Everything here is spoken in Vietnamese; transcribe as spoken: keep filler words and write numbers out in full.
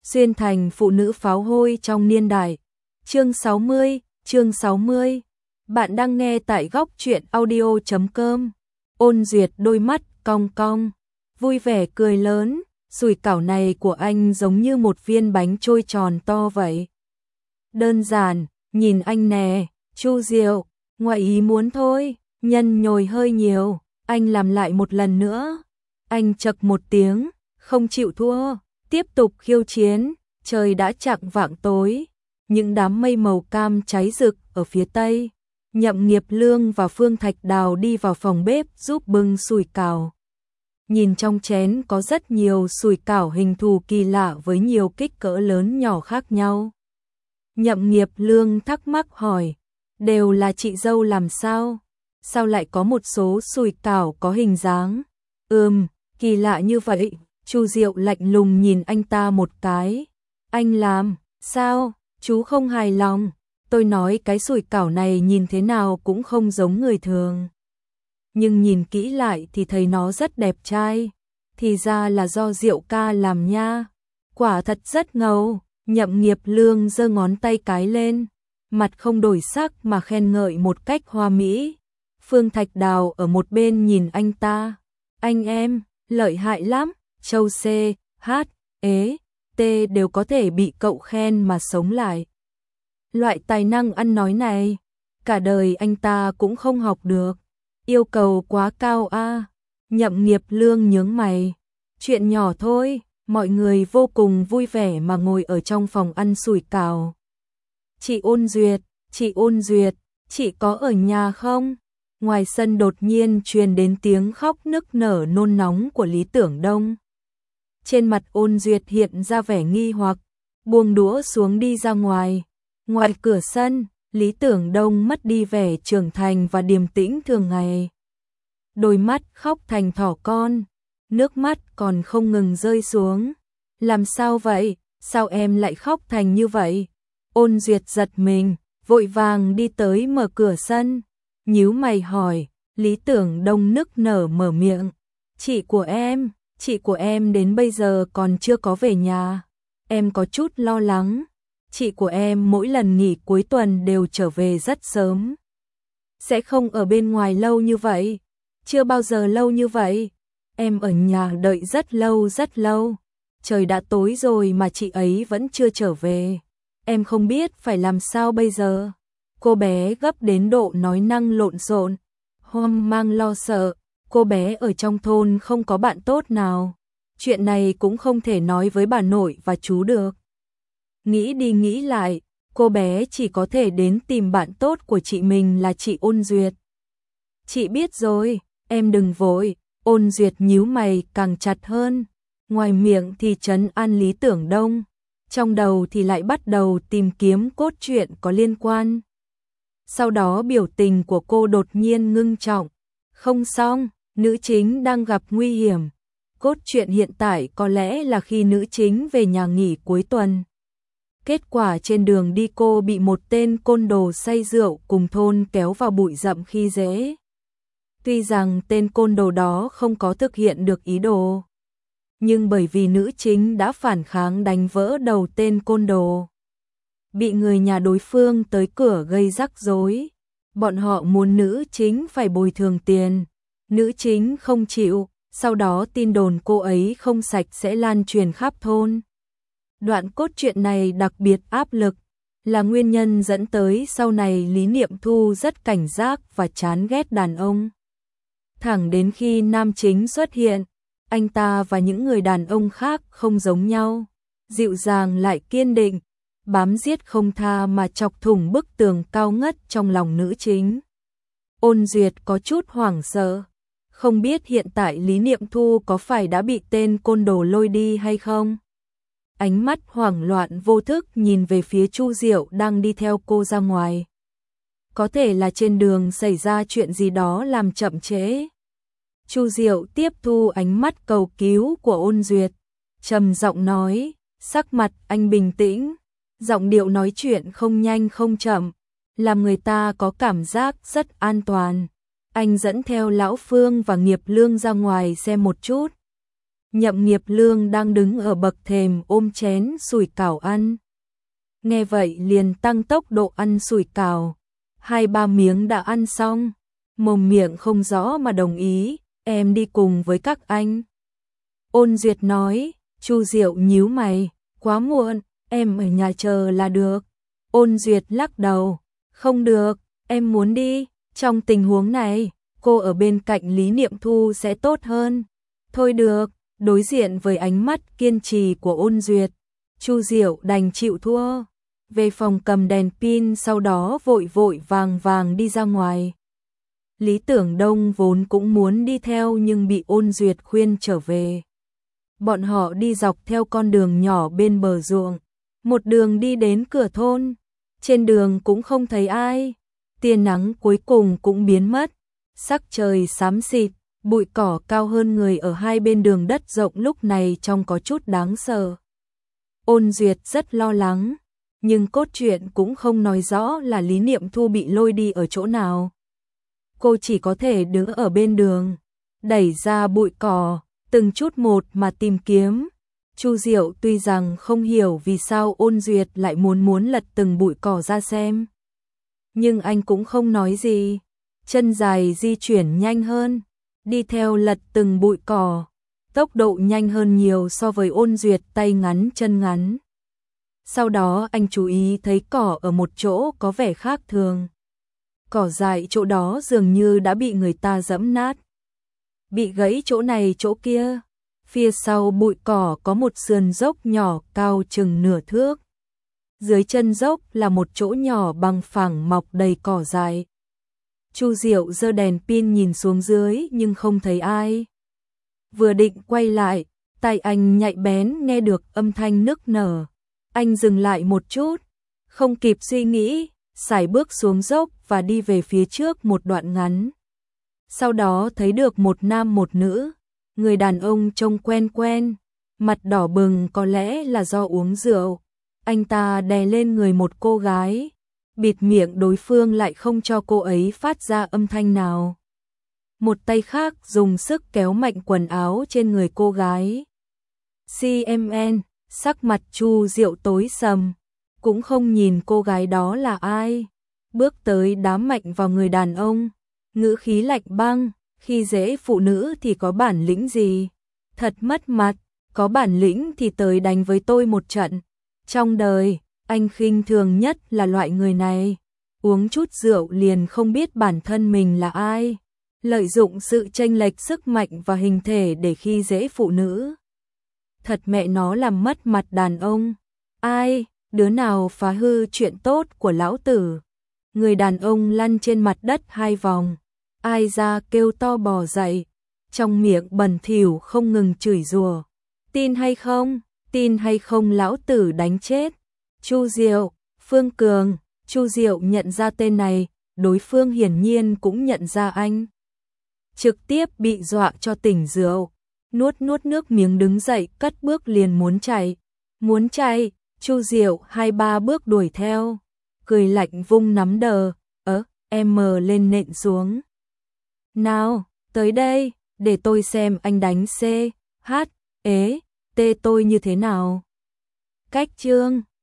Xuyên thành phụ nữ pháo hôi trong niên đại. Chương sáu mươi, chương sáu mươi. Bạn đang nghe tại góc truyện audio chấm com. Ôn Duyệt đôi mắt cong cong, vui vẻ cười lớn, sủi cảo này của anh giống như một viên bánh trôi tròn to vậy. Đơn giản, nhìn anh nè, Chu Diệu, ngoại ý muốn thôi, nhân nhồi hơi nhiều, anh làm lại một lần nữa. Anh chậc một tiếng, không chịu thua, tiếp tục khiêu chiến, trời đã chạng vạng tối, những đám mây màu cam cháy rực ở phía tây. Nhậm Nghiệp Lương và Phương Thạch Đào đi vào phòng bếp giúp bưng sủi cảo. Nhìn trong chén có rất nhiều sủi cảo hình thù kỳ lạ với nhiều kích cỡ lớn nhỏ khác nhau. Nhậm Nghiệp Lương thắc mắc hỏi, đều là chị dâu làm sao? Sao lại có một số sủi cảo có hình dáng? Ừm, kỳ lạ như vậy. Chu Diệu lạnh lùng nhìn anh ta một cái. Anh làm, sao? Chú không hài lòng. Tôi nói cái sủi cảo này nhìn thế nào cũng không giống người thường. Nhưng nhìn kỹ lại thì thấy nó rất đẹp trai. Thì ra là do Diệu ca làm nha. Quả thật rất ngầu. Nhậm Nghiệp Lương giơ ngón tay cái lên, mặt không đổi sắc mà khen ngợi một cách hoa mỹ. Phương Thạch Đào ở một bên nhìn anh ta. Anh em, lợi hại lắm. Châu C, H, E, T đều có thể bị cậu khen mà sống lại. Loại tài năng ăn nói này, cả đời anh ta cũng không học được. Yêu cầu quá cao a. Nhậm Nghiệp Lương nhướng mày. Chuyện nhỏ thôi, mọi người vô cùng vui vẻ mà ngồi ở trong phòng ăn sủi cảo. Chị Ôn Duyệt, chị Ôn Duyệt, chị có ở nhà không? Ngoài sân đột nhiên truyền đến tiếng khóc nức nở nôn nóng của Lý Tưởng Đông. Trên mặt Ôn Duyệt hiện ra vẻ nghi hoặc, buông đũa xuống đi ra ngoài. Ngoài cửa sân, Lý Tưởng Đông mất đi vẻ trưởng thành và điềm tĩnh thường ngày. Đôi mắt khóc thành thỏ con, nước mắt còn không ngừng rơi xuống. Làm sao vậy? Sao em lại khóc thành như vậy? Ôn Duyệt giật mình, vội vàng đi tới mở cửa sân. Nhíu mày hỏi, Lý Tưởng Đông nức nở mở miệng. Chị của em, chị của em đến bây giờ còn chưa có về nhà. Em có chút lo lắng. Chị của em mỗi lần nghỉ cuối tuần đều trở về rất sớm. Sẽ không ở bên ngoài lâu như vậy. Chưa bao giờ lâu như vậy. Em ở nhà đợi rất lâu rất lâu. Trời đã tối rồi mà chị ấy vẫn chưa trở về. Em không biết phải làm sao bây giờ. Cô bé gấp đến độ nói năng lộn xộn, hoang mang lo sợ. Cô bé ở trong thôn không có bạn tốt nào. Chuyện này cũng không thể nói với bà nội và chú được. Nghĩ đi nghĩ lại, cô bé chỉ có thể đến tìm bạn tốt của chị mình là chị Ôn Duyệt. Chị biết rồi, em đừng vội. Ôn Duyệt nhíu mày càng chặt hơn. Ngoài miệng thì trấn an Lý Tưởng Đông, trong đầu thì lại bắt đầu tìm kiếm cốt truyện có liên quan. Sau đó biểu tình của cô đột nhiên ngưng trọng. Không xong, nữ chính đang gặp nguy hiểm. Cốt truyện hiện tại có lẽ là khi nữ chính về nhà nghỉ cuối tuần. Kết quả trên đường đi cô bị một tên côn đồ say rượu cùng thôn kéo vào bụi rậm khi dễ. Tuy rằng tên côn đồ đó không có thực hiện được ý đồ, nhưng bởi vì nữ chính đã phản kháng đánh vỡ đầu tên côn đồ, bị người nhà đối phương tới cửa gây rắc rối. Bọn họ muốn nữ chính phải bồi thường tiền. Nữ chính không chịu, sau đó tin đồn cô ấy không sạch sẽ lan truyền khắp thôn. Đoạn cốt truyện này đặc biệt áp lực, là nguyên nhân dẫn tới sau này Lý Niệm Thu rất cảnh giác và chán ghét đàn ông. Thẳng đến khi nam chính xuất hiện, anh ta và những người đàn ông khác không giống nhau, dịu dàng lại kiên định, bám giết không tha mà chọc thủng bức tường cao ngất trong lòng nữ chính. Ôn Duyệt có chút hoảng sợ, không biết hiện tại Lý Niệm Thu có phải đã bị tên côn đồ lôi đi hay không. Ánh mắt hoảng loạn vô thức nhìn về phía Chu Diệu đang đi theo cô ra ngoài. Có thể là trên đường xảy ra chuyện gì đó làm chậm trễ. Chu Diệu tiếp thu ánh mắt cầu cứu của Ôn Duyệt, trầm giọng nói, sắc mặt anh bình tĩnh, giọng điệu nói chuyện không nhanh không chậm, làm người ta có cảm giác rất an toàn. Anh dẫn theo Lão Phương và Nghiệp Lương ra ngoài xem một chút. Nhậm Nghiệp Lương đang đứng ở bậc thềm ôm chén sủi cảo ăn. Nghe vậy liền tăng tốc độ ăn sủi cảo. Hai ba miếng đã ăn xong, mồm miệng không rõ mà đồng ý, em đi cùng với các anh. Ôn Duyệt nói, Chu Diệu nhíu mày, quá muộn, em ở nhà chờ là được. Ôn Duyệt lắc đầu, không được, em muốn đi, trong tình huống này, cô ở bên cạnh Lý Niệm Thu sẽ tốt hơn. Thôi được, đối diện với ánh mắt kiên trì của Ôn Duyệt, Chu Diệu đành chịu thua. Về phòng cầm đèn pin sau đó vội vội vàng vàng đi ra ngoài. Lý Tưởng Đông vốn cũng muốn đi theo nhưng bị Ôn Duyệt khuyên trở về. Bọn họ đi dọc theo con đường nhỏ bên bờ ruộng, một đường đi đến cửa thôn. Trên đường cũng không thấy ai, tia nắng cuối cùng cũng biến mất, sắc trời xám xịt, bụi cỏ cao hơn người ở hai bên đường đất rộng lúc này trông có chút đáng sợ. Ôn Duyệt rất lo lắng, nhưng cốt truyện cũng không nói rõ là Lý Niệm Thu bị lôi đi ở chỗ nào. Cô chỉ có thể đứng ở bên đường, đẩy ra bụi cỏ, từng chút một mà tìm kiếm. Chu Diệu tuy rằng không hiểu vì sao Ôn Duyệt lại muốn muốn lật từng bụi cỏ ra xem, nhưng anh cũng không nói gì, chân dài di chuyển nhanh hơn, đi theo lật từng bụi cỏ, tốc độ nhanh hơn nhiều so với Ôn Duyệt tay ngắn chân ngắn. Sau đó anh chú ý thấy cỏ ở một chỗ có vẻ khác thường. Cỏ dại chỗ đó dường như đã bị người ta giẫm nát, bị gãy chỗ này chỗ kia. Phía sau bụi cỏ có một sườn dốc nhỏ cao chừng nửa thước. Dưới chân dốc là một chỗ nhỏ bằng phẳng mọc đầy cỏ dại. Chu Diệu giơ đèn pin nhìn xuống dưới nhưng không thấy ai. Vừa định quay lại, tai anh nhạy bén nghe được âm thanh nức nở. Anh dừng lại một chút, không kịp suy nghĩ, sải bước xuống dốc và đi về phía trước một đoạn ngắn. Sau đó thấy được một nam một nữ, người đàn ông trông quen quen, mặt đỏ bừng có lẽ là do uống rượu. Anh ta đè lên người một cô gái, bịt miệng đối phương lại không cho cô ấy phát ra âm thanh nào. Một tay khác dùng sức kéo mạnh quần áo trên người cô gái. xê em en, sắc mặt Chu Diệu tối sầm, cũng không nhìn cô gái đó là ai. Bước tới đám mạnh vào người đàn ông, ngữ khí lạnh băng, khi dễ phụ nữ thì có bản lĩnh gì? Thật mất mặt, có bản lĩnh thì tới đánh với tôi một trận. Trong đời, anh khinh thường nhất là loại người này, uống chút rượu liền không biết bản thân mình là ai, lợi dụng sự chênh lệch sức mạnh và hình thể để khi dễ phụ nữ. Thật mẹ nó làm mất mặt đàn ông. Ai, đứa nào phá hư chuyện tốt của lão tử? Người đàn ông lăn trên mặt đất hai vòng, ai ra kêu to bò dậy, trong miệng bẩn thỉu không ngừng chửi rủa. Tin hay không, tin hay không lão tử đánh chết. Chu Diệu, Phương Cường. Chu Diệu nhận ra tên này, đối phương hiển nhiên cũng nhận ra anh. Trực tiếp bị dọa cho tỉnh rượu, nuốt nuốt nước miếng đứng dậy cất bước liền muốn chạy. Muốn chạy, Chu Diệu hai ba bước đuổi theo, cười lạnh vung nắm đờ, ớ, em mờ lên nện xuống. Nào, tới đây, để tôi xem anh đánh C, H, ế, T tôi như thế nào. Cách chương